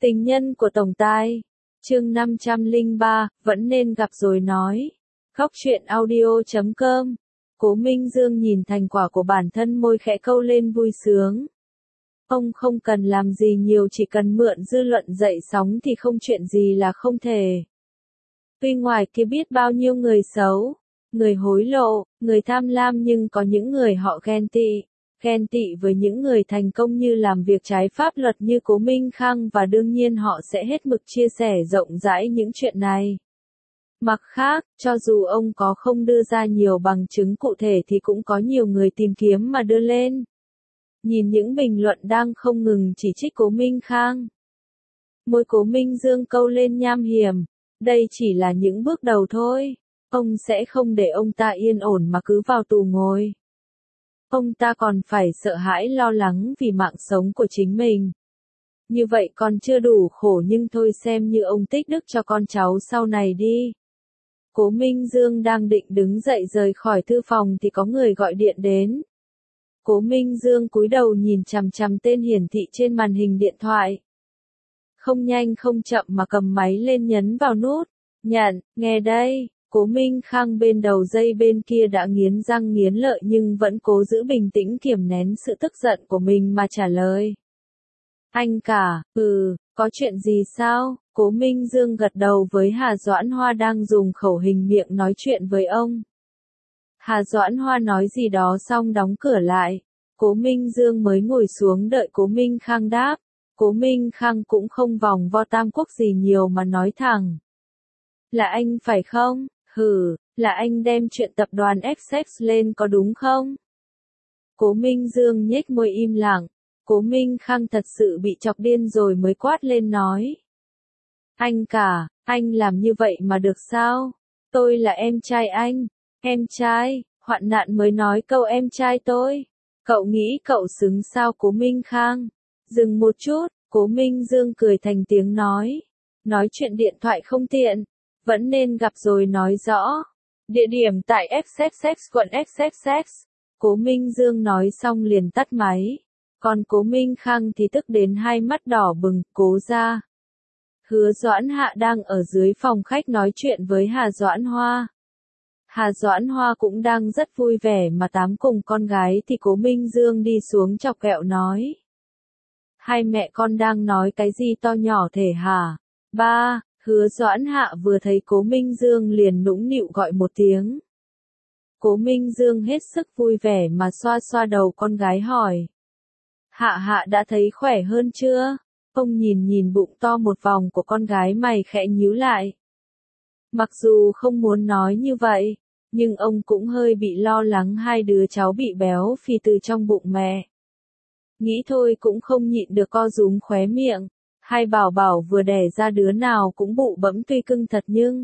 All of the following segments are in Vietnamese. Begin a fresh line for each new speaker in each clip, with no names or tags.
Tình nhân của tổng tài. Chương 503, vẫn nên gặp rồi nói. Góc truyện audio.com. Cố Minh Dương nhìn thành quả của bản thân, môi khẽ câu lên vui sướng. Ông không cần làm gì nhiều, chỉ cần mượn dư luận dậy sóng thì không chuyện gì là không thể. Tuy ngoài kia biết bao nhiêu người xấu, người hối lộ, người tham lam, nhưng có những người họ ghen tị với những người thành công như làm việc trái pháp luật như Cố Minh Khang, và đương nhiên họ sẽ hết mực chia sẻ rộng rãi những chuyện này. Mặt khác, cho dù ông có không đưa ra nhiều bằng chứng cụ thể thì cũng có nhiều người tìm kiếm mà đưa lên. Nhìn những bình luận đang không ngừng chỉ trích Cố Minh Khang, môi Cố Minh Dương câu lên nham hiểm. Đây chỉ là những bước đầu thôi. Ông sẽ không để ông ta yên ổn mà cứ vào tù ngồi. Ông ta còn phải sợ hãi lo lắng vì mạng sống của chính mình. Như vậy còn chưa đủ khổ, nhưng thôi xem như ông tích đức cho con cháu sau này đi. Cố Minh Dương đang định đứng dậy rời khỏi thư phòng thì có người gọi điện đến. Cố Minh Dương cúi đầu nhìn chằm chằm tên hiển thị trên màn hình điện thoại. Không nhanh không chậm mà cầm máy lên, nhấn vào nút nhận. Nghe đây. Cố Minh Khang bên đầu dây bên kia đã nghiến răng nghiến lợi nhưng vẫn cố giữ bình tĩnh, kiềm nén sự tức giận của mình mà trả lời. Anh cả, có chuyện gì sao? Cố Minh Dương gật đầu với Hà Doãn Hoa đang dùng khẩu hình miệng nói chuyện với ông. Hà Doãn Hoa nói gì đó xong đóng cửa lại. Cố Minh Dương mới ngồi xuống đợi Cố Minh Khang đáp. Cố Minh Khang cũng không vòng vo tam quốc gì nhiều mà nói thẳng. Là anh phải không? Là anh đem chuyện tập đoàn Essex lên có đúng không? Cố Minh Dương nhếch môi im lặng. Cố Minh Khang thật sự bị chọc điên rồi mới quát lên nói. Anh cả, anh làm như vậy mà được sao? Tôi là em trai anh. Em trai? Hoạn nạn mới nói câu em trai tôi. Cậu nghĩ cậu xứng sao? Cố Minh Khang dừng một chút, Cố Minh Dương cười thành tiếng nói. Nói chuyện điện thoại không tiện. Vẫn nên gặp rồi nói rõ. Địa điểm tại Essex, quận Essex. Cố Minh Dương nói xong liền tắt máy. Còn Cố Minh Khang thì tức đến hai mắt đỏ bừng. Cố ra. Hứa Doãn Hạ đang ở dưới phòng khách nói chuyện với Hà Doãn Hoa. Hà Doãn Hoa cũng đang rất vui vẻ mà tám cùng con gái thì Cố Minh Dương đi xuống chọc ghẹo nói. Hai mẹ con đang nói cái gì to nhỏ thế hả? Ba. Hứa Doãn Hạ vừa thấy Cố Minh Dương liền nũng nịu gọi một tiếng. Cố Minh Dương hết sức vui vẻ mà xoa xoa đầu con gái hỏi. Hạ đã thấy khỏe hơn chưa? Ông nhìn bụng to một vòng của con gái, mày khẽ nhíu lại. Mặc dù không muốn nói như vậy, nhưng ông cũng hơi bị lo lắng hai đứa cháu bị béo phì từ trong bụng mẹ. Nghĩ thôi cũng không nhịn được co rúm khóe miệng. Hai bảo bảo vừa đẻ ra đứa nào cũng bụ bẫm, tuy cưng thật nhưng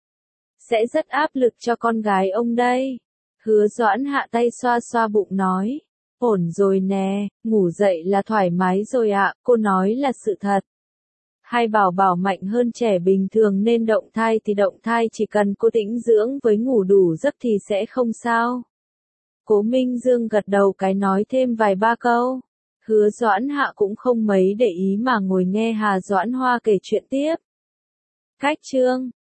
sẽ rất áp lực cho con gái ông đây. Hứa Doãn Hạ tay xoa xoa bụng nói. Ổn rồi nè, ngủ dậy là thoải mái rồi ạ, cô nói là sự thật. Hai bảo bảo mạnh hơn trẻ bình thường nên động thai thì động thai, chỉ cần cô tĩnh dưỡng với ngủ đủ giấc thì sẽ không sao. Cố Minh Dương gật đầu cái nói thêm vài ba câu. Hứa Doãn Hạ cũng không mấy để ý mà ngồi nghe Hà Doãn Hoa kể chuyện tiếp. Cách chương